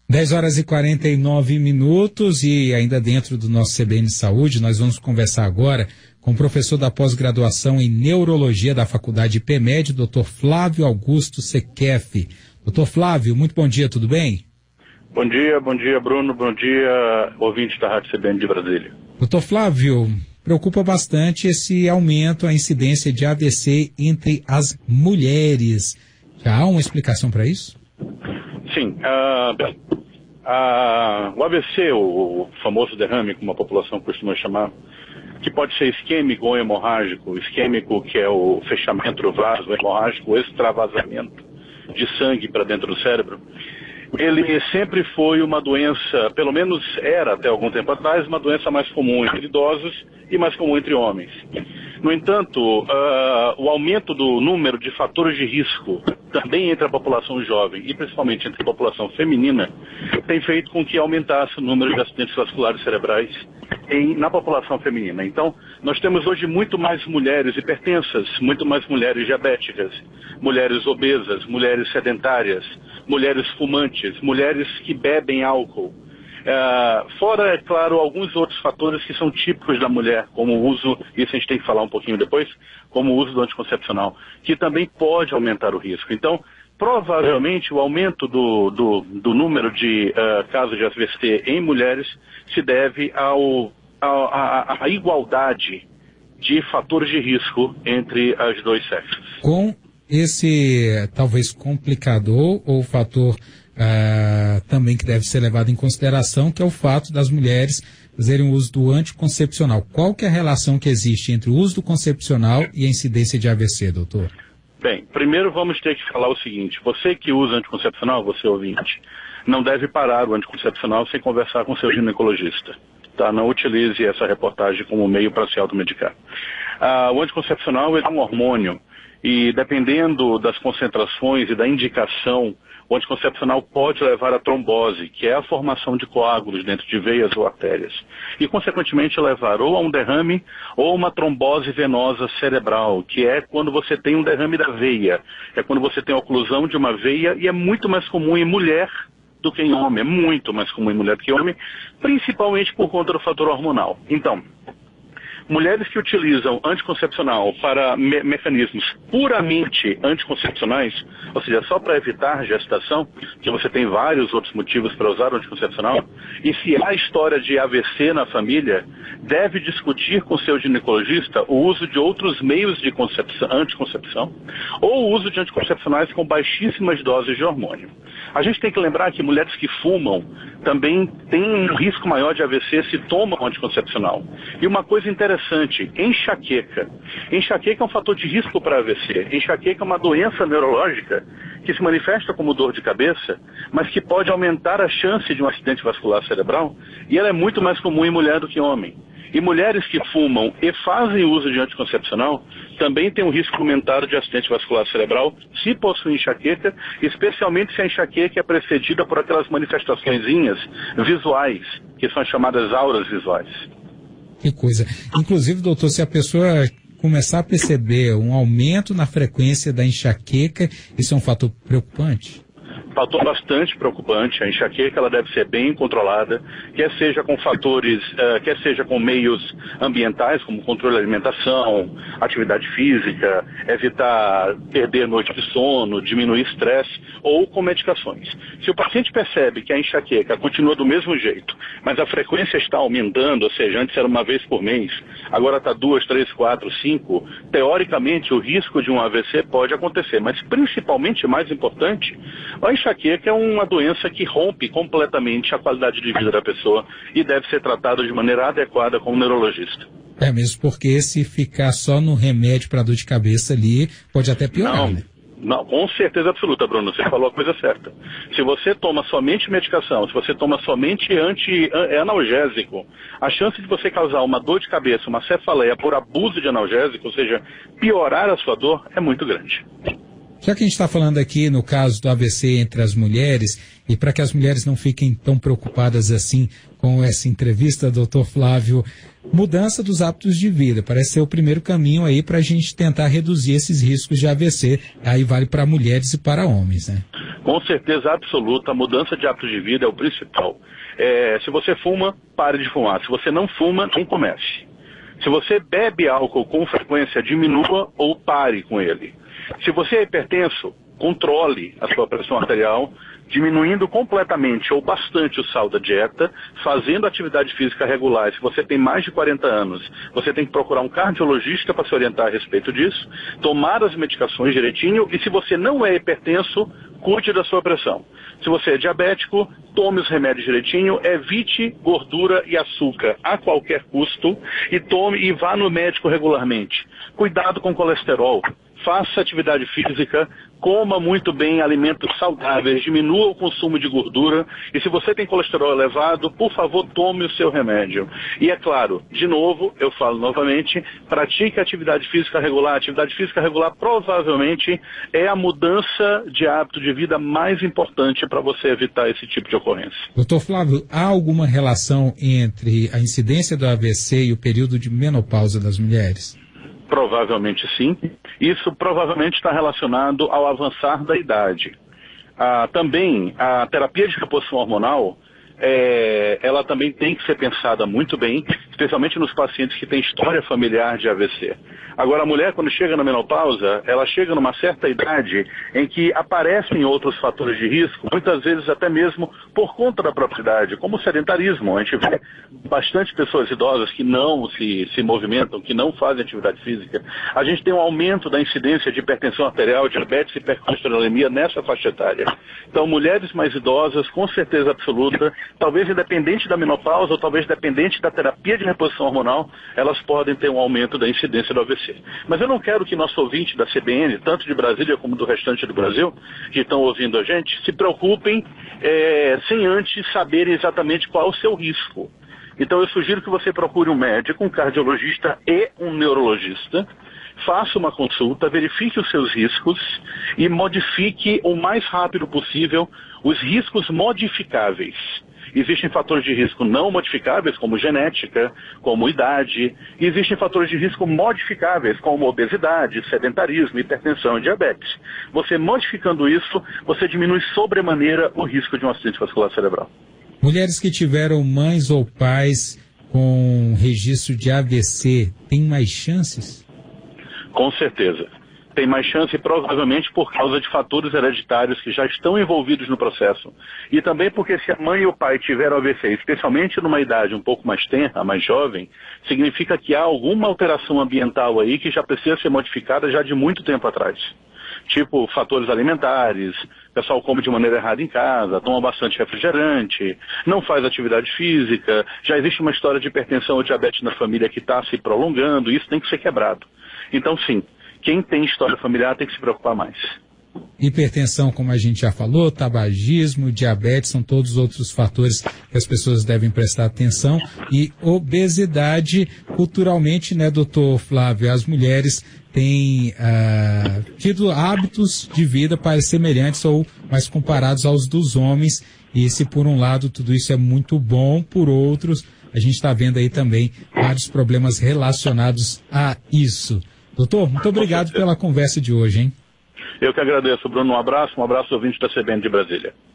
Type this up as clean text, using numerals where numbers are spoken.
10h49 e ainda dentro do nosso CBN Saúde, nós vamos conversar agora com o professor da pós-graduação em Neurologia da Faculdade IPMED, Dr. Flávio Augusto Sequef. Dr. Flávio, muito bom dia, tudo bem? Bom dia Bruno, bom dia ouvintes da Rádio CBN de Brasília. Dr. Flávio, preocupa bastante esse aumento, a incidência de AVC entre as mulheres. Já há uma explicação para isso? Sim, o AVC, o famoso derrame, como a população costuma chamar, que pode ser isquêmico ou hemorrágico. Isquêmico, que é o fechamento do vaso, hemorrágico, o extravasamento de sangue para dentro do cérebro. Ele sempre foi uma doença, pelo menos era até algum tempo atrás, uma doença mais comum entre idosos e mais comum entre homens. No entanto, o aumento do número de fatores de risco, também entre a população jovem e principalmente entre a população feminina, tem feito com que aumentasse o número de acidentes vasculares cerebrais na população feminina. Então, nós temos hoje muito mais mulheres hipertensas, muito mais mulheres diabéticas, mulheres obesas, mulheres sedentárias, mulheres fumantes, mulheres que bebem álcool. Fora, é claro, alguns outros fatores que são típicos da mulher, como o uso, isso a gente tem que falar um pouquinho depois, como o uso do anticoncepcional, que também pode aumentar o risco. Então, provavelmente o aumento do número de casos de AVC em mulheres se deve à igualdade de fatores de risco entre as dois sexos. Com esse talvez complicador ou fator também que deve ser levado em consideração, que é o fato das mulheres fazerem uso do anticoncepcional. Qual que é a relação que existe entre o uso do concepcional e a incidência de AVC, doutor? Bem, primeiro vamos ter que falar o seguinte: você que usa anticoncepcional, você ouvinte, não deve parar o anticoncepcional sem conversar com seu ginecologista. Tá? Não utilize essa reportagem como meio para se automedicar. O anticoncepcional é um hormônio e, dependendo das concentrações e da indicação, o anticoncepcional pode levar à trombose, que é a formação de coágulos dentro de veias ou artérias, e, consequentemente, levar ou a um derrame ou uma trombose venosa cerebral, que é quando você tem um derrame da veia, é quando você tem a oclusão de uma veia, e é muito mais comum em mulher do que em homem, é muito mais comum em mulher do que em homem, principalmente por conta do fator hormonal. Então, mulheres que utilizam anticoncepcional para mecanismos puramente anticoncepcionais, ou seja, só para evitar gestação, que você tem vários outros motivos para usar o anticoncepcional, e se há história de AVC na família, deve discutir com seu ginecologista o uso de outros meios de anticoncepção ou o uso de anticoncepcionais com baixíssimas doses de hormônio. A gente tem que lembrar que mulheres que fumam também têm um risco maior de AVC se tomam anticoncepcional. E uma coisa interessante, enxaqueca. Enxaqueca é um fator de risco para AVC. Enxaqueca é uma doença neurológica que se manifesta como dor de cabeça, mas que pode aumentar a chance de um acidente vascular cerebral, e ela é muito mais comum em mulher do que em homem. E mulheres que fumam e fazem uso de anticoncepcional também têm um risco aumentado de acidente vascular cerebral se possuem enxaqueca, especialmente se a enxaqueca é precedida por aquelas manifestaçõezinhas visuais, que são as chamadas auras visuais. Que coisa. Inclusive, doutor, se a pessoa começar a perceber um aumento na frequência da enxaqueca, isso é um fator preocupante? Fator bastante preocupante. A enxaqueca ela deve ser bem controlada, quer seja com fatores, quer seja com meios ambientais, como controle da alimentação, atividade física, evitar perder noite de sono, diminuir estresse, ou com medicações. Se o paciente percebe que a enxaqueca continua do mesmo jeito, mas a frequência está aumentando, ou seja, antes era uma vez por mês, agora está 2, 3, 4, 5, teoricamente o risco de um AVC pode acontecer, mas principalmente, mais importante, a enxaqueca é uma doença que rompe completamente a qualidade de vida da pessoa e deve ser tratada de maneira adequada com um neurologista. É mesmo, porque se ficar só no remédio para dor de cabeça ali, pode até piorar, né? Não, com certeza absoluta, Bruno, você falou a coisa certa. Se você toma somente medicação, se você toma somente analgésico, a chance de você causar uma dor de cabeça, uma cefaleia por abuso de analgésico, ou seja, piorar a sua dor, é muito grande. Já que a gente está falando aqui no caso do AVC entre as mulheres, e para que as mulheres não fiquem tão preocupadas assim com essa entrevista, doutor Flávio, mudança dos hábitos de vida parece ser o primeiro caminho aí para a gente tentar reduzir esses riscos de AVC, aí vale para mulheres e para homens, né? Com certeza absoluta, a mudança de hábitos de vida é o principal. Se você fuma, pare de fumar. Se você não fuma, não comece. Se você bebe álcool com frequência, diminua ou pare com ele. Se você é hipertenso, controle a sua pressão arterial, diminuindo completamente ou bastante o sal da dieta, fazendo atividade física regular. Se você tem mais de 40 anos, você tem que procurar um cardiologista para se orientar a respeito disso, tomar as medicações direitinho, e se você não é hipertenso, cuide da sua pressão. Se você é diabético, tome os remédios direitinho, evite gordura e açúcar a qualquer custo e vá no médico regularmente. Cuidado com colesterol. Faça atividade física, coma muito bem alimentos saudáveis, diminua o consumo de gordura, e se você tem colesterol elevado, por favor, tome o seu remédio. E é claro, de novo, eu falo novamente, pratique atividade física regular. Atividade física regular provavelmente é a mudança de hábito de vida mais importante para você evitar esse tipo de ocorrência. Doutor Flávio, há alguma relação entre a incidência do AVC e o período de menopausa das mulheres? Provavelmente sim. Isso provavelmente está relacionado ao avançar da idade. Também a terapia de reposição hormonal, ela também tem que ser pensada muito bem, especialmente nos pacientes que têm história familiar de AVC. Agora, a mulher, quando chega na menopausa, ela chega numa certa idade em que aparecem outros fatores de risco, muitas vezes até mesmo por conta da própria idade, como o sedentarismo. A gente vê bastante pessoas idosas que não se movimentam, que não fazem atividade física. A gente tem um aumento da incidência de hipertensão arterial, diabetes e hipercolesterolemia nessa faixa etária. Então, mulheres mais idosas, com certeza absoluta, talvez independente da menopausa ou talvez dependente da terapia de reposição hormonal, elas podem ter um aumento da incidência do AVC. Mas eu não quero que nosso ouvinte da CBN, tanto de Brasília como do restante do Brasil, que estão ouvindo a gente, se preocupem sem antes saberem exatamente qual é o seu risco. Então eu sugiro que você procure um médico, um cardiologista e um neurologista, faça uma consulta, verifique os seus riscos e modifique o mais rápido possível os riscos modificáveis. Existem fatores de risco não modificáveis, como genética, como idade. E existem fatores de risco modificáveis, como obesidade, sedentarismo, hipertensão e diabetes. Você modificando isso, você diminui sobremaneira o risco de um acidente vascular cerebral. Mulheres que tiveram mães ou pais com registro de AVC têm mais chances? Com certeza. Tem mais chance, provavelmente por causa de fatores hereditários que já estão envolvidos no processo. E também porque se a mãe e o pai tiveram AVC, especialmente numa idade um pouco mais tenra, mais jovem, significa que há alguma alteração ambiental aí que já precisa ser modificada já de muito tempo atrás. Tipo fatores alimentares, o pessoal come de maneira errada em casa, toma bastante refrigerante, não faz atividade física, já existe uma história de hipertensão ou diabetes na família que está se prolongando, isso tem que ser quebrado. Então sim, quem tem história familiar tem que se preocupar mais. Hipertensão, como a gente já falou, tabagismo, diabetes, são todos outros fatores que as pessoas devem prestar atenção. E obesidade, culturalmente, né, doutor Flávio, as mulheres têm tido hábitos de vida semelhantes ou mais comparados aos dos homens. E se por um lado tudo isso é muito bom, por outros, a gente está vendo aí também vários problemas relacionados a isso. Doutor, muito obrigado pela conversa de hoje, hein? Eu que agradeço, Bruno. Um abraço ouvinte da CBN de Brasília.